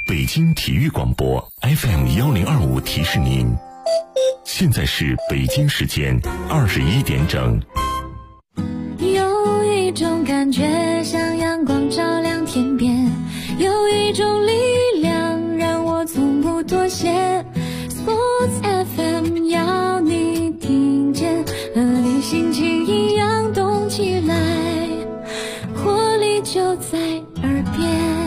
北京体育广播 FM1025 提示您，现在是北京时间21点整。 有一种感觉像阳光照亮天边，有一种力量让我从不妥协。Sports FM 要你听见，和你心情一样动起来，活力就在耳边。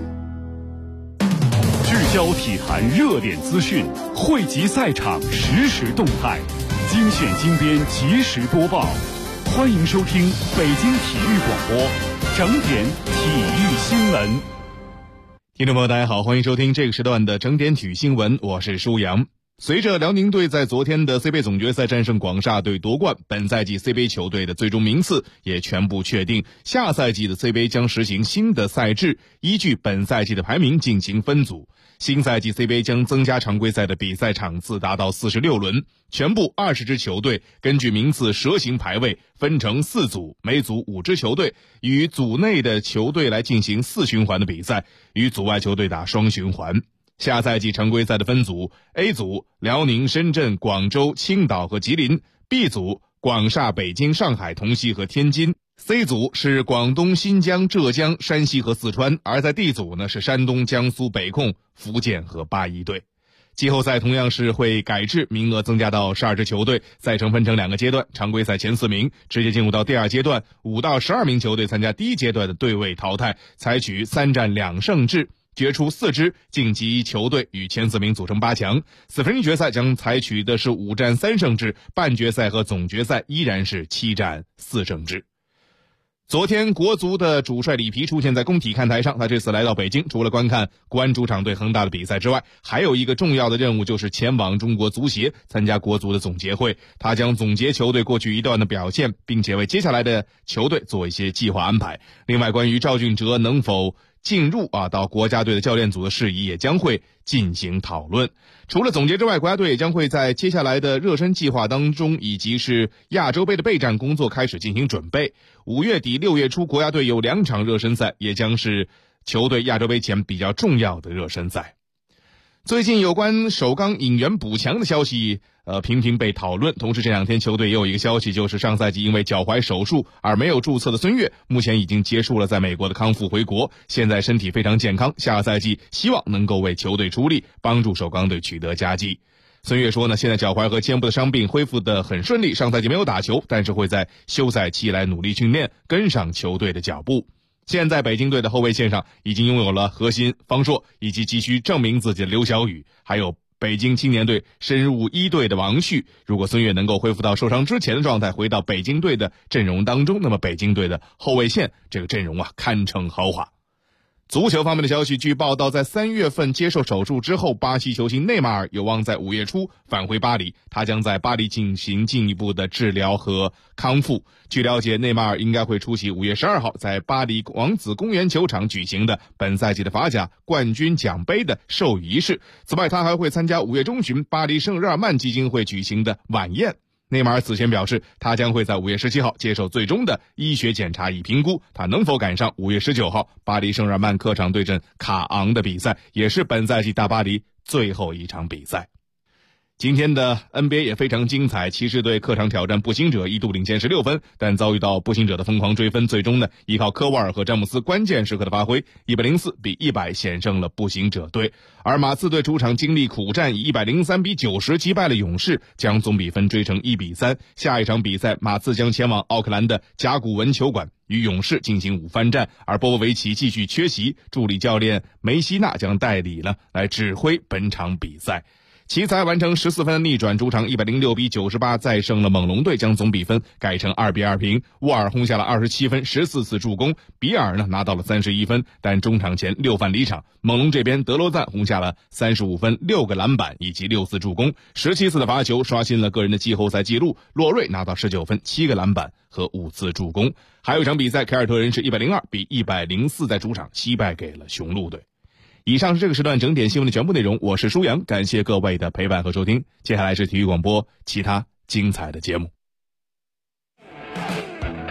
聚焦体坛热点资讯，汇集赛场实时动态，精选精编及时播报。欢迎收听北京体育广播整点体育新闻。 听众朋友大家好，欢迎收听这个时段的整点体育新闻，我是舒阳。随着辽宁队在昨天的 CBA 总决赛战胜广厦队夺冠，本赛季 CBA 球队的最终名次也全部确定，下赛季的 CBA 将实行新的赛制，依据本赛季的排名进行分组。新赛季 CBA 将增加常规赛的比赛场次达到46轮，全部20支球队根据名次蛇形排位分成4组，每组5支球队，与组内的球队来进行4循环的比赛，与组外球队打双循环。下赛季常规赛的分组 A 组辽宁、深圳、广州、青岛和吉林， B 组广厦、北京、上海、同曦和天津， C 组是广东、新疆、浙江、山西和四川，而在 D 组呢是山东、江苏、北控、福建和八一队。季后赛同样是会改制，名额增加到12支球队，赛程分成2个阶段，常规赛前4名直接进入到第2阶段，5到12名球队参加第1阶段的对位淘汰，采取3战2胜制，决出4支晋级球队与前4名组成8强。4分之一决赛将采取的是5战3胜制，半决赛和总决赛依然是7战4胜制。昨天国足的主帅里皮出现在工体看台上，他这次来到北京，除了观看国安主场对恒大的比赛之外，还有一个重要的任务，就是前往中国足协参加国足的总结会。他将总结球队过去一段的表现，并且为接下来的球队做一些计划安排。另外，关于赵俊哲能否进入到国家队的教练组的事宜也将会进行讨论。除了总结之外，国家队也将会在接下来的热身计划当中，以及是亚洲杯的备战工作开始进行准备。5月底6月初，国家队有2场热身赛，也将是球队亚洲杯前比较重要的热身赛。最近有关首钢引援补强的消息频频被讨论，同时这2天球队也有一个消息，就是上赛季因为脚踝手术而没有注册的孙悦，目前已经结束了在美国的康复回国，现在身体非常健康，下赛季希望能够为球队出力，帮助首钢队取得佳绩。孙悦说呢，现在脚踝和肩部的伤病恢复得很顺利，上赛季没有打球，但是会在休赛期来努力训练，跟上球队的脚步。现在北京队的后卫线上已经拥有了核心方硕，以及急需证明自己的刘晓宇，还有北京青年队深入1队的王旭。如果孙悦能够恢复到受伤之前的状态，回到北京队的阵容当中，那么北京队的后卫线这个阵容堪称豪华。足球方面的消息，据报道，在3月份接受手术之后，巴西球星内马尔有望在5月初返回巴黎，他将在巴黎进行进一步的治疗和康复。据了解，内马尔应该会出席5月12号在巴黎王子公园球场举行的本赛季的法甲冠军奖杯的授予仪式。此外，他还会参加5月中旬巴黎圣日耳曼基金会举行的晚宴。内马尔此前表示，他将会在5月17号接受最终的医学检查，以评估他能否赶上5月19号巴黎圣日耳曼客场对阵卡昂的比赛，也是本赛季大巴黎最后一场比赛。今天的 NBA 也非常精彩，骑士队客场挑战步行者，一度领先16分，但遭遇到步行者的疯狂追分，最终呢依靠科沃尔和詹姆斯关键时刻的发挥，104比100险胜了步行者队。而马刺队主场经历苦战，以103比90击败了勇士，将总比分追成1比3。下一场比赛，马刺将前往奥克兰的甲骨文球馆与勇士进行5番战，而波波维奇继续缺席，助理教练梅西纳将代理来指挥本场比赛。奇才完成14分的逆转，主场106比98再胜了猛龙队，将总比分改成2比2平。沃尔轰下了27分，14次助攻，比尔拿到了31分，但中场前6犯离场。猛龙这边德罗赞轰下了35分，6个篮板以及6次助攻，17次的罚球，刷新了个人的季后赛纪录。洛瑞拿到19分，7个篮板和5次助攻。还有一场比赛，凯尔特人是102比104在主场击败给了雄鹿队。以上是这个时段整点新闻的全部内容，我是舒阳，感谢各位的陪伴和收听。接下来是体育广播其他精彩的节目。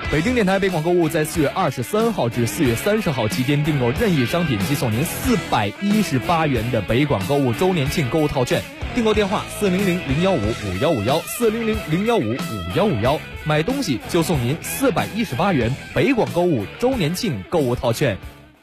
北京电台北广购物在4月23号至4月30号期间订购任意商品即送您418元的北广购物周年庆购物套券。订购电话400-015-5151，400-015-5151，买东西就送您418元北广购物周年庆购物套券。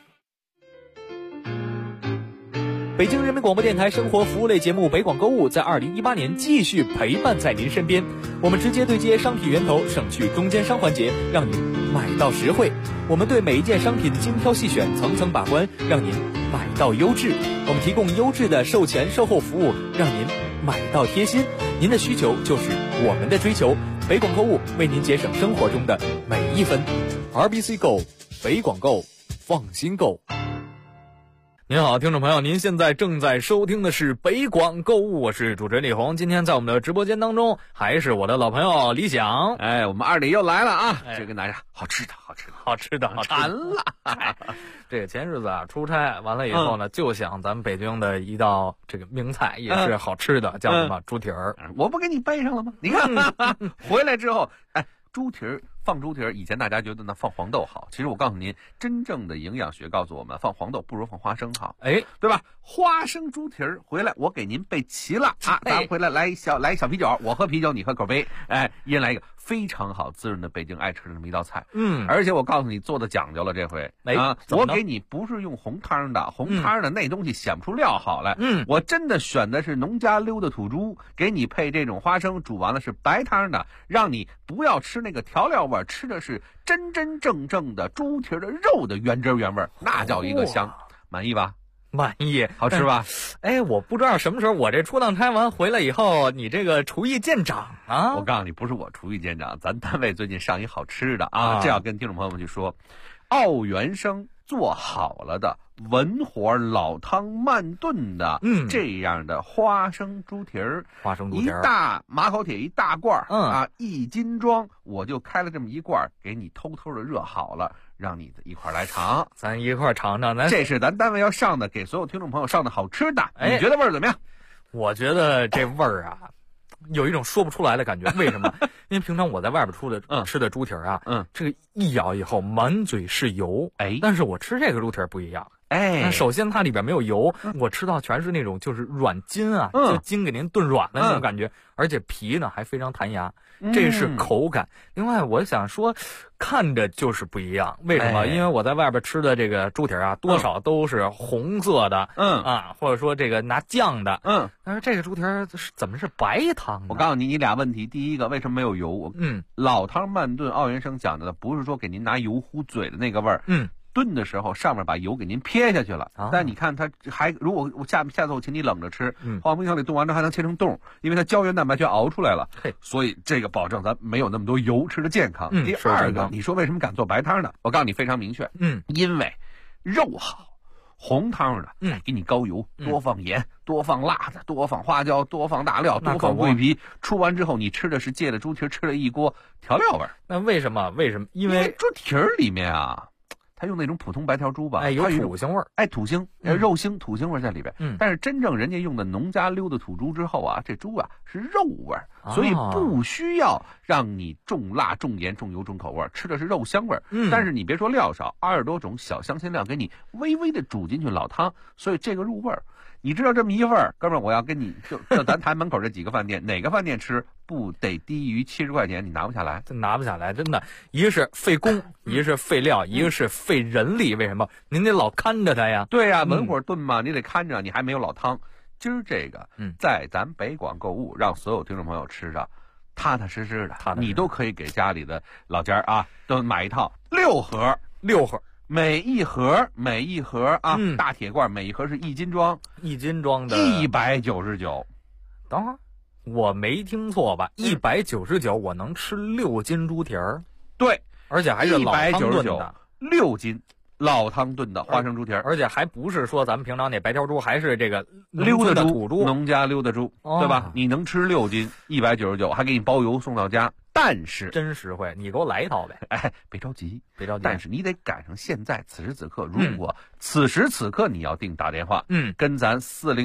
北京人民广播电台生活服务类节目北广购物在2018年继续陪伴在您身边，我们直接对接商品源头，省去中间商环节，让您买到实惠。我们对每一件商品精挑细选，层层把关，让您买到优质。我们提供优质的售前售后服务，让您买到贴心。您的需求就是我们的追求，北广购物为您节省生活中的每一分。RBC Go， 北广购，放心购。您好，听众朋友，您现在正在收听的是北广购物，我是主持人李红。今天在我们的直播间当中，还是我的老朋友李想。 我们二里又来了啊！这跟大家好吃的，馋了。 这个前日子啊，出差完了以后呢，就想咱们北京的一道这个名菜，也是好吃的，叫什么猪蹄儿。 我不给你背上了吗？你看，回来之后，猪蹄儿。放猪蹄儿，以前大家觉得呢放黄豆好，其实我告诉您，真正的营养学告诉我们，放黄豆不如放花生好，对吧？花生猪蹄儿回来，我给您备齐了啊！咱们回来来一小啤酒，我喝啤酒，你喝口杯，一人来一个，非常好滋润的北京爱吃的这么一道菜。而且我告诉你，做的讲究了，这回我给你不是用红汤的，红汤的那东西显不出料好来。我真的选的是农家溜的土猪，给你配这种花生，煮完了是白汤的，让你不要吃那个调料味。吃的是真真正正的猪蹄的肉的原汁原味，那叫一个香。满意吧？ 满意， 好吃吧？ 我不知道什么时候我这出趟差完回来以后，你这个厨艺见长啊！ 我告诉你，不是我厨艺见长，咱单位最近上一好吃的啊，这要跟听众朋友们去说，奥元生做好了的文火老汤慢炖的，这样的花生猪蹄儿，一大马口铁一大罐，1斤装，我就开了这么一罐，给你偷偷的热好了，让你一块来尝， 咱一块尝尝。 这是咱单位要上的，给所有听众朋友上的好吃的，你觉得味儿怎么样？ 我觉得这味儿啊，有一种说不出来的感觉。为什么？因为平常我在外边吃的猪蹄儿啊，这个一咬以后满嘴是油，但是我吃这个猪蹄儿不一样。首先它里边没有油，我吃到全是那种就是软筋啊，就筋给您炖软的那种感觉，而且皮呢还非常弹牙，这是口感。另外我想说，看着就是不一样，为什么？因为我在外边吃的这个猪蹄啊，多少都是红色的，或者说这个拿酱的，但是这个猪蹄怎么是白汤呢？ 我告诉你，你俩问题，第一个为什么没有油？老汤慢炖，奥元生讲的不是说给您拿油糊嘴的那个味儿，炖的时候上面把油给您撇下去了，但你看它还，如果我下次我请你冷着吃，放冰箱里冻完之后还能切成冻，因为它胶原蛋白全熬出来了，所以这个保证咱没有那么多油，吃的健康。第二个，你说为什么敢做白汤呢？我告诉你非常明确，因为肉好。红汤的，给你高油，多放盐，多放辣子，多放花椒，多放大料，多放桂皮。出完之后，你吃的是借了猪蹄，吃了一锅调料味儿。 那为什么？因为猪蹄里面啊，它用那种普通白条猪吧， 有土腥味儿， 土腥，肉腥，土腥味在里边。但是真正人家用的农家溜的土猪之后啊，这猪啊是肉味儿，所以不需要让你重辣、重盐、重油、重口味，吃的是肉香味儿。但是你别说料少，20多种小香辛料给你微微的煮进去老汤，所以这个入味儿。你知道这么一味儿，哥们儿，我要跟你就咱台门口这几个饭店，哪个饭店吃不得低于70块钱？你拿不下来， 拿不下来，真的。一个是费工，一个是费料，一个是费人力。为什么？您得老看着它呀。 对呀，文火炖嘛，你得看着，你还没有老汤。今儿这个，在咱北广购物，让所有听众朋友吃着踏踏实实的，你都可以给家里的老家啊，都买一套6盒。每一盒啊，大铁罐，每一盒是1斤装 ，1斤装的 199。 等会儿，我没听错吧？199，我能吃6斤猪蹄儿？ 对， 而且还是老汤炖的 ，6斤老汤炖的花生猪蹄儿， 而且还不是说咱们平常那白条猪，还是这个溜的土猪， 农家溜的猪，对吧？你能吃6斤，199，还给你包邮送到家。但是真实惠，你给我来一套呗！ 别着急。但是你得赶上现在此时此刻，如果此时此刻你要定打电话，跟咱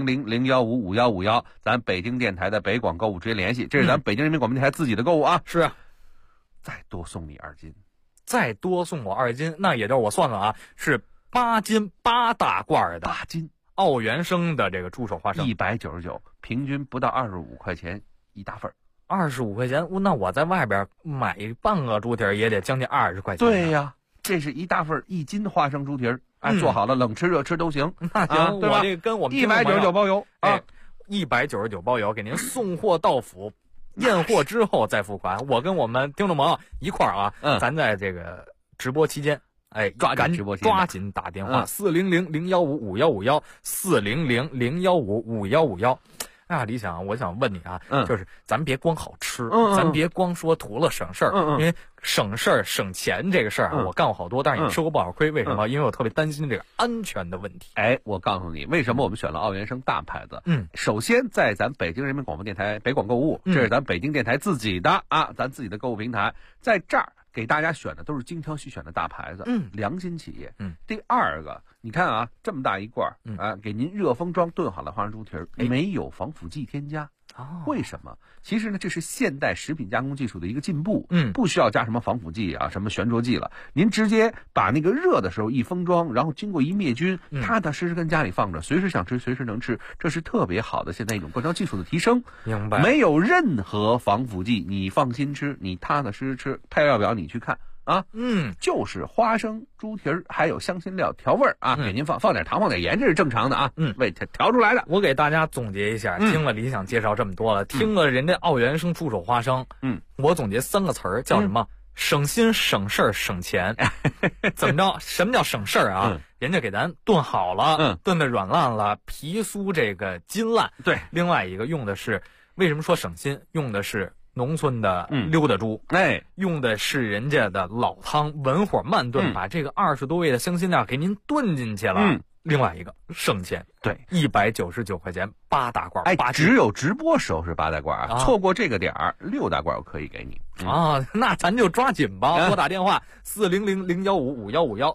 400-015-5151，咱北京电台的北广购物直接联系，这是咱北京人民广播电台自己的购物啊。 是， 再多送你2斤。 再多送我2斤，那也就是我算了啊，是8斤8大罐的 8斤奥原生的这个猪手花生 ，199，平均不到25块钱一大份 ，25块钱，那我在外边买半个猪蹄也得将近20块钱。 对呀，这是一大份1斤花生猪蹄，做好了冷吃热吃都行。 那行， 对吧？ 我这跟我们 199包邮啊 ，199包邮，给您送货到府。验货之后再付款，我跟我们听众朋友一块儿啊，咱在这个直播期间， 抓紧打电话，400-015-5151 400-015-5151。李想，我想问你啊，就是咱别光好吃，咱别光说图了省事儿，因为省事儿省钱这个事儿我干过好多，但是也吃过不少亏。为什么？因为我特别担心这个安全的问题。 我告诉你，为什么我们选了奥原生大牌子？首先在咱北京人民广播电台北广购物，这是咱北京电台自己的咱自己的购物平台，在这儿给大家选的都是精挑细选的大牌子，良心企业。第二个，你看啊，这么大一罐给您热封装炖好的花生猪蹄没有防腐剂添加。为什么？其实呢，这是现代食品加工技术的一个进步，不需要加什么防腐剂什么悬浊剂了，您直接把那个热的时候一封装，然后经过一灭菌，踏踏实实跟家里放着，随时想吃随时能吃，这是特别好的现在一种灌装技术的提升。 明白？没有任何防腐剂，你放心吃，你踏踏实实吃，配料表你去看。就是花生猪蹄还有香辛料调味给您放点糖放点盐，这是正常的为调出来的。 我给大家总结一下，听了理想介绍这么多了，听了人家奥原生猪手花生，我总结3个词儿，叫什么？省心省事儿省钱。怎么着？什么叫省事儿人家给咱炖好了，炖的软烂了，皮酥这个筋烂。 对，另外一个用的是，为什么说省心？用的是农村的溜达猪，用的是人家的老汤，文火慢炖，把这个20多味的香辛料给您炖进去了。另外一个省钱， 对 ，199块钱8大罐， 只有直播时候是8大罐错过这个点儿6大罐我可以给你那咱就抓紧吧，拨打电话400-015-5151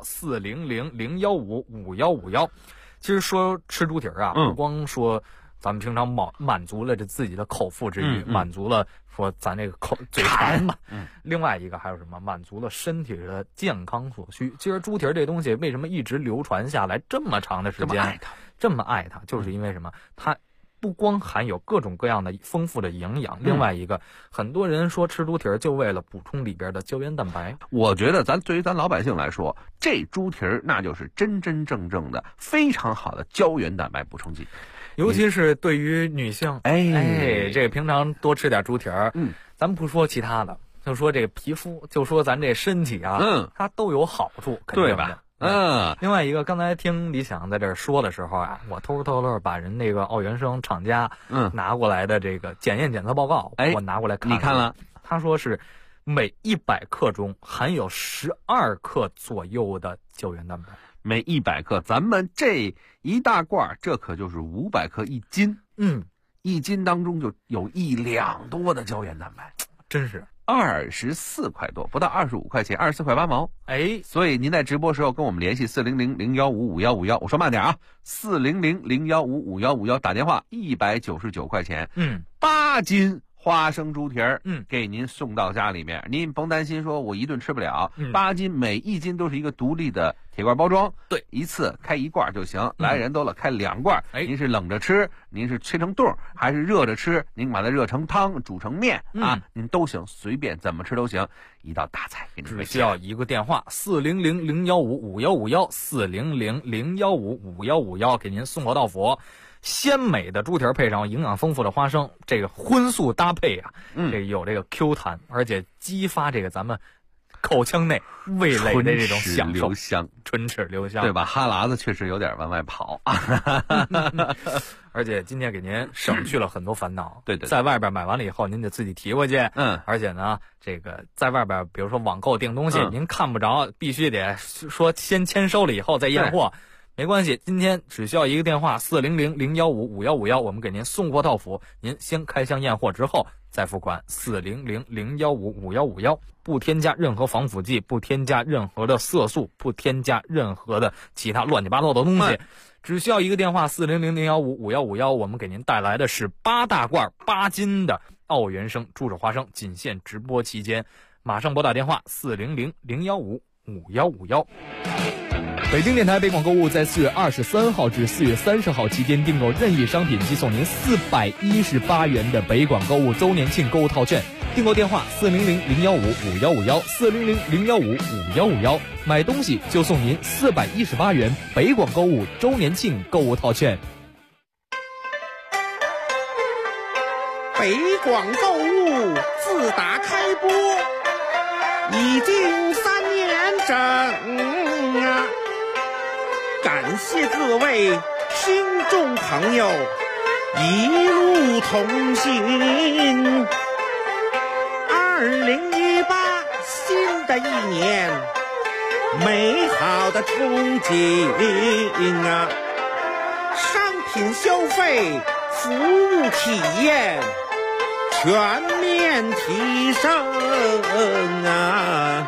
400-015-5151。其实说吃猪蹄不光说咱们平常满足了这自己的口腹之欲，满足了说咱这个嘴馋嘛。另外一个还有什么？满足了身体的健康所需。其实猪蹄这东西为什么一直流传下来这么长的时间，这么爱它，就是因为什么？它不光含有各种各样的丰富的营养，另外一个，很多人说吃猪蹄就为了补充里边的胶原蛋白。 我觉得对于咱老百姓来说，这猪蹄那就是真真正正的非常好的胶原蛋白补充剂。 尤其是对于女性，这个平常多吃点猪蹄咱们不说其他的，就说这个皮肤，就说咱这身体它都有好处， 对吧？ 另外一个，刚才听李想在这说的时候我偷偷把人那个奥原生厂家拿过来的这个检验检测报告，我拿过来看， 你看了？ 他说是每100克中含有12克左右的胶原蛋白。 每100克，咱们这一大罐，这可就是500克1斤。1斤当中就有1两多的胶原蛋白， 真是 24块多，不到25块钱，24块8毛。所以您在直播时候跟我们联系400-015-5151，我说慢点400-015-5151，打电话199块钱，8斤花生猪蹄给您送到家里面，您甭担心说我一顿吃不了，8斤每1斤都是一个独立的铁罐包装， 对， 一次开1罐就行，来人多了开2罐，您是冷着吃，您是切成冻，还是热着吃，您把它热成汤煮成面您都行，随便怎么吃都行，一道大菜给您。 只需要一个电话400-015-5151 400-015-5151，给您送货到府。鲜美的猪蹄配上营养丰富的花生，这个荤素搭配这有这个 Q 弹，而且激发这个咱们口腔内味蕾的这种享受，唇齿留香， 对吧？哈喇子确实有点往外跑而且今天给您省去了很多烦恼。 对， 在外边买完了以后，您得自己提回去。而且呢，这个在外边，比如说网购订东西，您看不着，必须得说先签收了以后再验货。没关系，今天只需要一个电话400-015-5151，我们给您送货到府。您先开箱验货之后再付款。400-015-5151，不添加任何防腐剂，不添加任何的色素，不添加任何的其他乱七八糟的东西。只需要一个电话400-015-5151，我们给您带来的是8大罐8斤的奥原生猪手花生，仅限直播期间。 马上拨打电话400-015-5151。北京电台北广购物在4月23号至4月30号期间订购任意商品即送您418元的北广购物周年庆购物套券。订购电话400-015-5151，400-015-5151，买东西就送您418元北广购物周年庆购物套券。 北广购物自打开播已经3年整啊，感谢各位听众朋友一路同行。2018新的一年，美好的憧憬啊！商品消费、服务体验全面提升啊！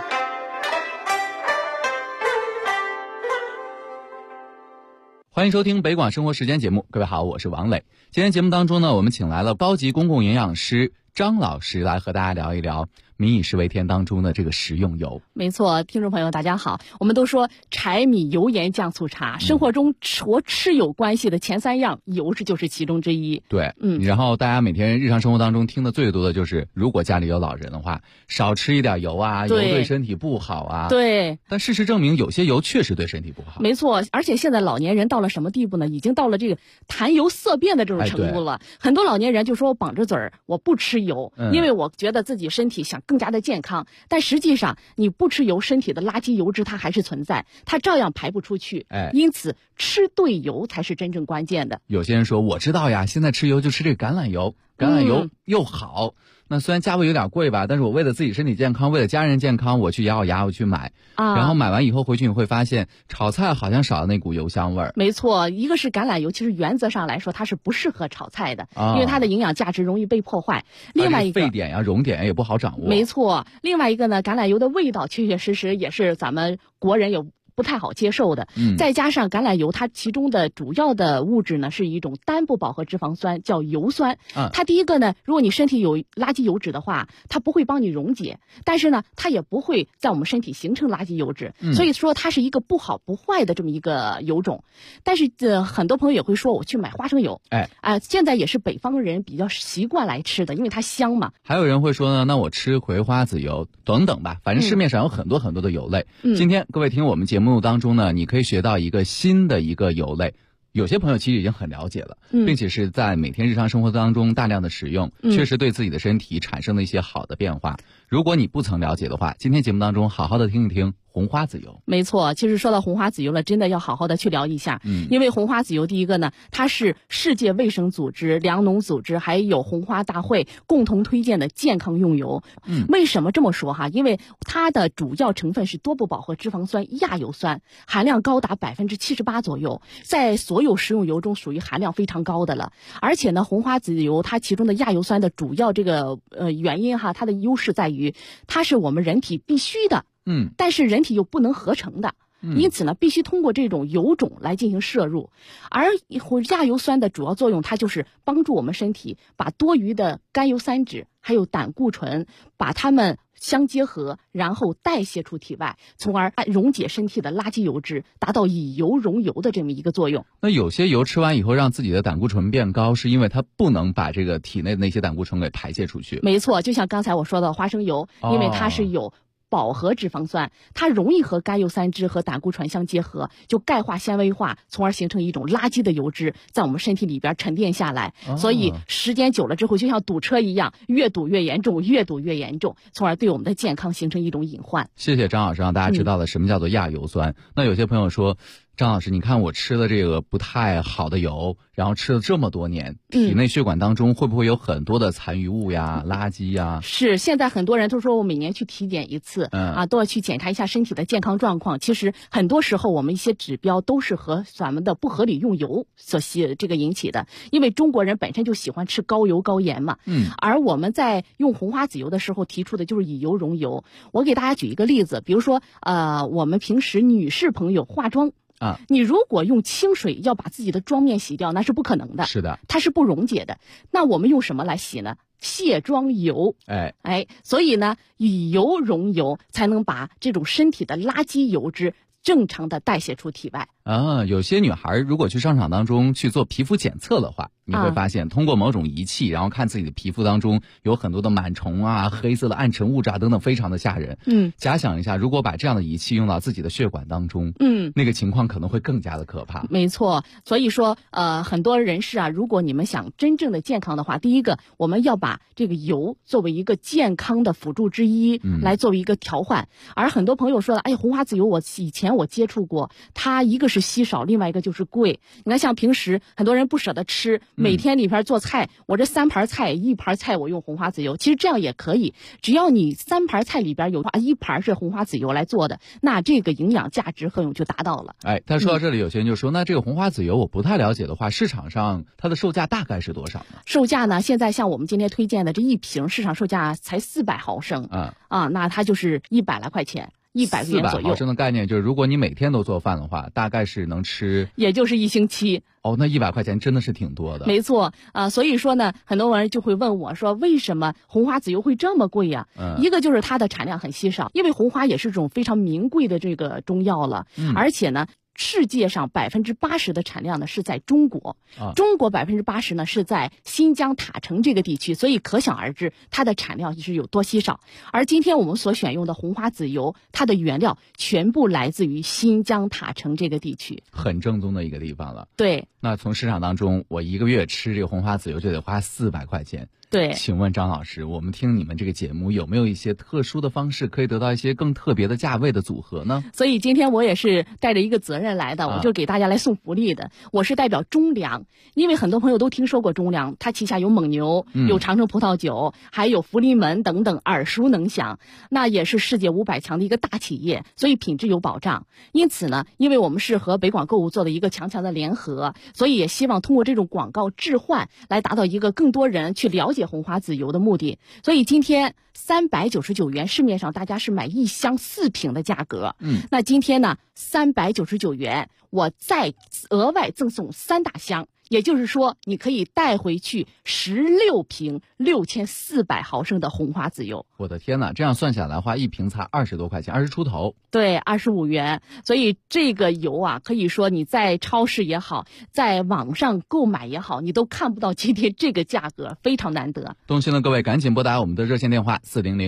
欢迎收听北广生活时间节目，各位好，我是王磊。今天节目当中呢，我们请来了高级公共营养师张老师来和大家聊一聊民以食为天当中的这个食用油。 没错，听众朋友大家好，我们都说柴米油盐酱醋茶，生活中和吃有关系的前3样，油脂就是其中之一。 对，然后大家每天日常生活当中听的最多的就是，如果家里有老人的话，少吃一点油啊，油对身体不好啊。 对。 但事实证明，有些油确实对身体不好。 没错，而且现在老年人到了什么地步呢？已经到了这个谈油色变的这种程度了。很多老年人就说我绑着嘴儿，我不吃油，因为我觉得自己身体想更加的健康。但实际上，你不吃油，身体的垃圾油脂它还是存在，它照样排不出去。因此吃对油才是真正关键的。 有些人说我知道呀，现在吃油就吃这个橄榄油，橄榄油又好。那虽然价位有点贵吧，但是我为了自己身体健康，为了家人健康，我去咬咬牙我去买然后买完以后回去你会发现炒菜好像少了那股油香味儿。 没错，一个是橄榄油其实原则上来说它是不适合炒菜的，因为它的营养价值容易被破坏。另外一个沸点呀、熔点也不好掌握。 没错，另外一个呢，橄榄油的味道确确实实也是咱们国人有不太好接受的。再加上橄榄油它其中的主要的物质呢是一种单不饱和脂肪酸，叫油酸。它第一个呢，如果你身体有垃圾油脂的话，它不会帮你溶解，但是呢它也不会在我们身体形成垃圾油脂，所以说它是一个不好不坏的这么一个油种。但是很多朋友也会说我去买花生油，现在也是北方人比较习惯来吃的，因为它香嘛。 还有人会说呢，那我吃葵花籽油等等吧，反正市面上有很多很多的油类。今天各位听我们节目当中呢，你可以学到一个新的一个油类，有些朋友其实已经很了解了，并且是在每天日常生活当中大量的使用，确实对自己的身体产生了一些好的变化。如果你不曾了解的话，今天节目当中好好的听一听红花籽油。 没错，其实说到红花籽油了，真的要好好的去聊一下。因为红花籽油第一个呢，它是世界卫生组织、粮农组织还有红花大会共同推荐的健康用油。为什么这么说哈？因为它的主要成分是多不饱和脂肪酸亚油酸，含量高达78%左右，在所有食用油中属于含量非常高的了。而且呢，红花籽油它其中的亚油酸的主要这个原因哈，它的优势在于它是我们人体必须的，但是人体又不能合成的，因此呢，必须通过这种油种来进行摄入。而亚油酸的主要作用，它就是帮助我们身体把多余的甘油三酯还有胆固醇把它们相结合，然后代谢出体外，从而溶解身体的垃圾油脂，达到以油溶油的这么一个作用。 那有些油吃完以后让自己的胆固醇变高，是因为它不能把这个体内的那些胆固醇给排泄出去。 没错，就像刚才我说的花生油，因为它是有饱和脂肪酸，它容易和甘油三酯和胆固醇相结合，就钙化纤维化，从而形成一种垃圾的油脂在我们身体里边沉淀下来。所以时间久了之后，就像堵车一样，越堵越严重，越堵越严重，从而对我们的健康形成一种隐患。 谢谢张老师让大家知道了什么叫做亚油酸。那有些朋友说，张老师，你看我吃了这个不太好的油，然后吃了这么多年，体内血管当中会不会有很多的残余物呀、垃圾呀？ 是，现在很多人都说我每年去体检一次，都要去检查一下身体的健康状况。其实很多时候我们一些指标都是和咱们的不合理用油所这个引起的，因为中国人本身就喜欢吃高油高盐嘛。而我们在用红花籽油的时候提出的就是以油溶油。我给大家举一个例子，比如说我们平时女士朋友化妆啊。你如果用清水要把自己的妆面洗掉，那是不可能的。 是的， 它是不溶解的。那我们用什么来洗呢？卸妆油。所以呢，以油溶油，才能把这种身体的垃圾油脂正常的代谢出体外。 有些女孩如果去商场当中去做皮肤检测的话，你会发现通过某种仪器，然后看自己的皮肤当中有很多的螨虫啊、黑色的暗沉物质啊等等，非常的吓人。假想一下，如果把这样的仪器用到自己的血管当中，那个情况可能会更加的可怕。 没错，所以说很多人士啊，如果你们想真正的健康的话，第一个我们要把这个油作为一个健康的辅助之一，来作为一个调换。而很多朋友说了，红花籽油以前我接触过，它一个是稀少，另外一个就是贵。你看像平时很多人不舍得吃，每天里边做菜，我这3盘菜1盘菜我用红花籽油，其实这样也可以，只要你3盘菜里边有1盘是红花籽油来做的，那这个营养价值就达到了。 但说到这里，有些人就说，那这个红花籽油我不太了解的话，市场上它的售价大概是多少呢？ 售价呢，现在像我们今天推荐的这一瓶市场售价才400毫升，那它就是100来块钱。100元左右。 400毫升的概念就是，如果你每天都做饭的话，大概是能吃， 也就是1星期。 那100块钱真的是挺多的。 没错所以说呢，很多人就会问我说，为什么红花籽油会这么贵呀？一个就是它的产量很稀少，因为红花也是种非常名贵的这个中药了，而且呢，世界上80%的产量呢是在中国，中国80%呢是在新疆塔城这个地区，所以可想而知它的产量是有多稀少。而今天我们所选用的红花籽油，它的原料全部来自于新疆塔城这个地区， 很正宗的一个地方了。 对， 那从市场当中，我1个月吃这个红花籽油就得花400块钱。 对， 请问张老师，我们听你们这个节目有没有一些特殊的方式可以得到一些更特别的价位的组合呢？ 所以今天我也是带着一个责任来的，我就给大家来送福利的。我是代表中粮，因为很多朋友都听说过中粮，它旗下有蒙牛，有长城葡萄酒，还有福临门等等，耳熟能详。那也是世界500强的一个大企业，所以品质有保障。因此呢，因为我们是和北广购物做了一个强的联合，所以也希望通过这种广告置换来达到一个更多人去了解红花籽油的目的。所以今天399元，市面上大家是买1箱4瓶的价格，那今天呢399元，我再额外赠送3大箱，也就是说你可以带回去16瓶6400毫升的红花籽油。 我的天哪，这样算下来的话，一瓶才20多块钱，20出头。 对，25元。所以这个油啊，可以说你在超市也好，在网上购买也好，你都看不到今天这个价格，非常难得。 动心的各位赶紧拨打我们的热线电话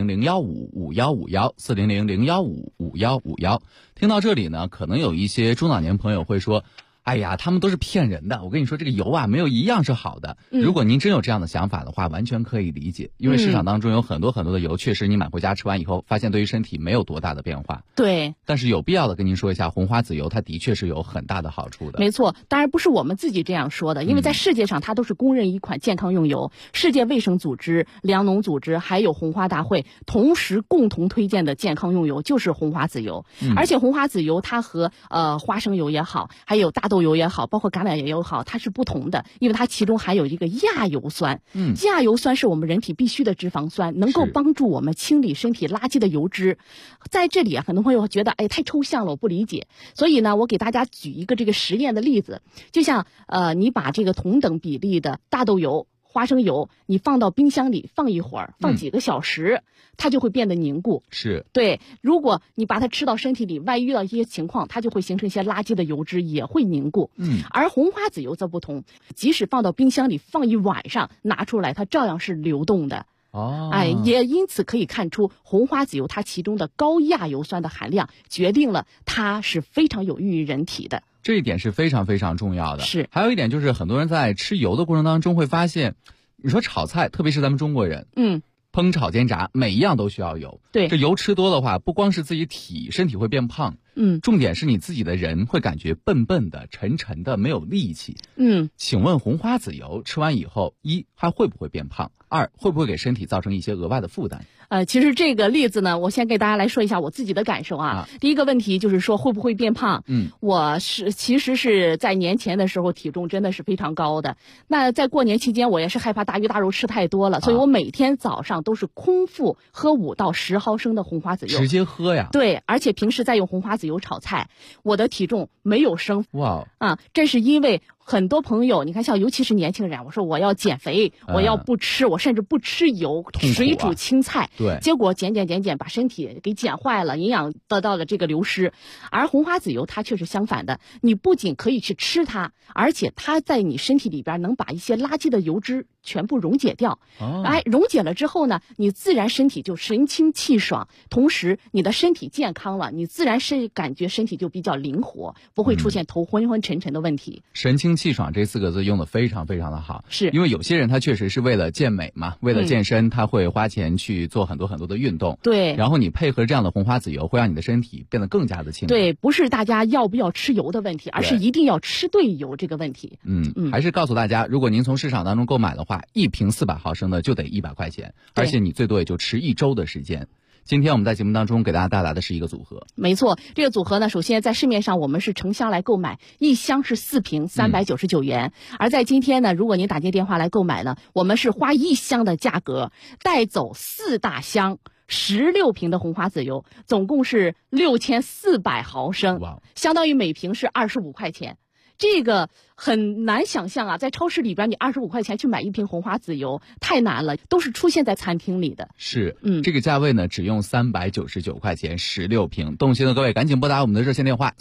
400-015-5151，400-015-5151。听到这里呢，可能有一些中老年朋友会说，哎呀，他们都是骗人的。我跟你说，这个油啊，没有一样是好的。如果您真有这样的想法的话，完全可以理解。因为市场当中有很多的油，确实你买回家吃完以后，发现对于身体没有多大的变化。 对。 但是有必要的跟您说一下，红花籽油它的确是有很大的好处的。 没错，当然不是我们自己这样说的，因为在世界上它都是公认一款健康用油。世界卫生组织、粮农组织还有红花大会同时共同推荐的健康用油就是红花籽油。而且红花籽油它和花生油也好，还有大豆油也好，包括橄榄油也好，它是不同的，因为它其中含有一个亚油酸。亚油酸是我们人体必须的脂肪酸，能够帮助我们清理身体垃圾的油脂。在这里很多朋友觉得太抽象了，我不理解。所以呢，我给大家举一个这个实验的例子，就像你把这个同等比例的大豆油、花生油，你放到冰箱里放一会儿，放几个小时，它就会变得凝固。 是。 对，如果你把它吃到身体里，万一遇到一些情况，它就会形成一些垃圾的油脂，也会凝固。而红花籽油则不同，即使放到冰箱里放一晚上，拿出来它照样是流动的。也因此可以看出，红花籽油它其中的高亚油酸的含量决定了它是非常有益于人体的。 这一点是非常非常重要的。 是。 还有一点就是，很多人在吃油的过程当中会发现，你说炒菜，特别是咱们中国人，烹炒煎炸每一样都需要油。 对。 这油吃多的话，不光是自己身体会变胖，重点是你自己的人会感觉笨笨的、沉沉的，没有力气。请问红花籽油吃完以后，一还会不会变胖？2会不会给身体造成一些额外的负担？ 其实这个例子呢，我先给大家来说一下我自己的感受啊。第一个问题就是说会不会变胖？我其实是在年前的时候体重真的是非常高的。那在过年期间，我也是害怕大鱼大肉吃太多了，所以我每天早上都是空腹喝5到10毫升的红花籽油。 直接喝呀？ 对，而且平时再用红花籽油油炒菜，我的体重没有升。哇啊，这是因为很多朋友，你看像尤其是年轻人，我说我要减肥，我要不吃，我甚至不吃油，水煮青菜， 对， 结果减，把身体给减坏了，营养得到了这个流失。而红花籽油它却是相反的，你不仅可以去吃它，而且它在你身体里边能把一些垃圾的油脂全部溶解掉。溶解了之后呢，你自然身体就神清气爽，同时你的身体健康了，你自然是感觉身体就比较灵活，不会出现头昏昏沉沉的问题。 神清气爽这4个字用的非常非常的好， 是因为有些人他确实是为了健美嘛，为了健身，他会花钱去做很多很多的运动， 对， 然后你配合这样的红花籽油，会让你的身体变得更加的轻。 对，不是大家要不要吃油的问题，而是一定要吃对油这个问题。 还是告诉大家，如果您从市场当中购买的话，1瓶400毫升的就得100块钱，而且你最多也就吃1周的时间。今天我们在节目当中给大家带来的是一个组合。 没错，这个组合呢，首先在市面上我们是成箱来购买，一箱是4瓶399元，而在今天呢，如果您打进电话来购买呢，我们是花1箱的价格带走4大箱16瓶的红花籽油，总共是6400毫升，相当于每瓶是25块钱。这个很难想象啊，在超市里边你25块钱去买1瓶红花籽油太难了，都是出现在餐厅里的。 是，这个价位呢只用399块钱16瓶。动心的各位赶紧拨打我们的热线电话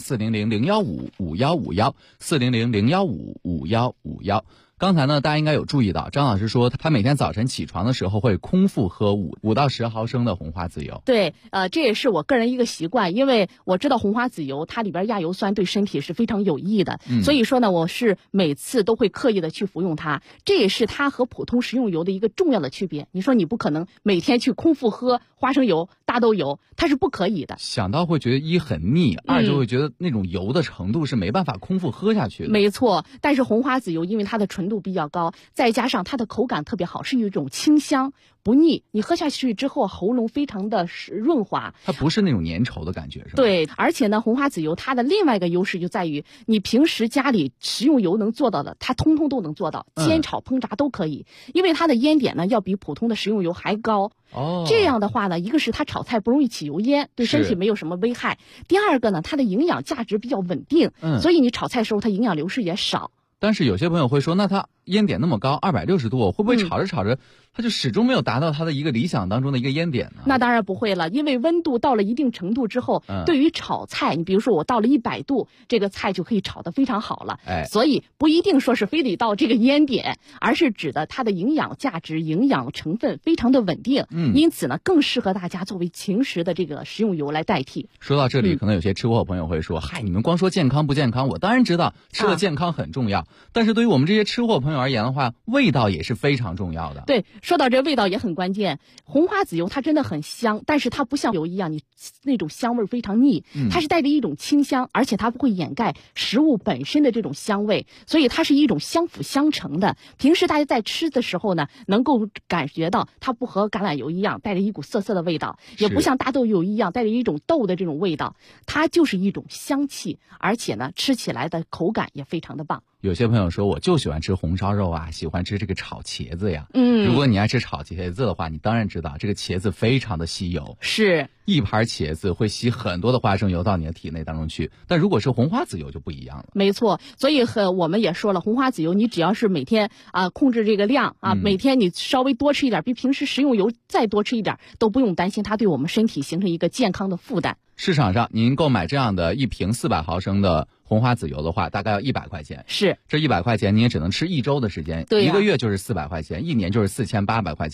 400-015-5151，400-015-5151。刚才呢，大家应该有注意到，张老师说他每天早晨起床的时候会空腹喝5到10毫升的红花籽油。 对，这也是我个人一个习惯，因为我知道红花籽油它里边亚油酸对身体是非常有益的，所以说呢，我是每次都会刻意的去服用它，这也是它和普通食用油的一个重要的区别。你说你不可能每天去空腹喝花生油、大豆油，它是不可以的。 想到会觉得1很腻，2就会觉得那种油的程度是没办法空腹喝下去的。 没错，但是红花籽油因为它的纯度比较高，再加上它的口感特别好，是一种清香不腻，你喝下去之后喉咙非常的润滑， 它不是那种粘稠的感觉，是吧？ 对，而且呢，红花籽油它的另外一个优势就在于你平时家里食用油能做到的，它通通都能做到，煎炒烹炸都可以，因为它的烟点呢要比普通的食用油还高。这样的话呢，一个是它炒菜不容易起油烟，对身体没有什么危害；第二个呢，它的营养价值比较稳定，所以你炒菜的时候它营养流失也少。 但是有些朋友会说，那它烟点那么高260度，会不会炒着炒着它就始终没有达到它的一个理想当中的一个烟点呢？ 那当然不会了，因为温度到了一定程度之后，对于炒菜，你比如说我到了100度，这个菜就可以炒得非常好了。所以不一定说是非得到这个烟点，而是指的它的营养价值、营养成分非常的稳定。因此呢，更适合大家作为情食的这个食用油来代替。 说到这里，可能有些吃货朋友会说，嗨，你们光说健康不健康，我当然知道吃的健康很重要，但是对于我们这些吃货朋友而言的话，味道也是非常重要的。 对，说到这味道也很关键。红花籽油它真的很香，但是它不像油一样，你那种香味非常腻，它是带着一种清香，而且它不会掩盖食物本身的这种香味，所以它是一种相辅相成的。平时大家在吃的时候呢，能够感觉到它不和橄榄油一样带着一股涩涩的味道，也不像大豆油一样带着一种豆的这种味道，它就是一种香气，而且呢，吃起来的口感也非常的棒。 有些朋友说，我就喜欢吃红烧肉啊，喜欢吃这个炒茄子呀。如果你爱吃炒茄子的话，你当然知道这个茄子非常的吸油， 是一盘茄子会吸很多的花生油到你的体内当中去。但如果是红花籽油就不一样了。 没错，所以我们也说了，红花籽油你只要是每天控制这个量每天你稍微多吃一点，比平时食用油再多吃一点，都不用担心它对我们身体形成一个健康的负担。 市场上您购买这样的1瓶400毫升的红花籽油的话，大概要100块钱。 是， 这100块钱你也只能吃1周的时间，1个月就是400块钱，1年就是4800块钱。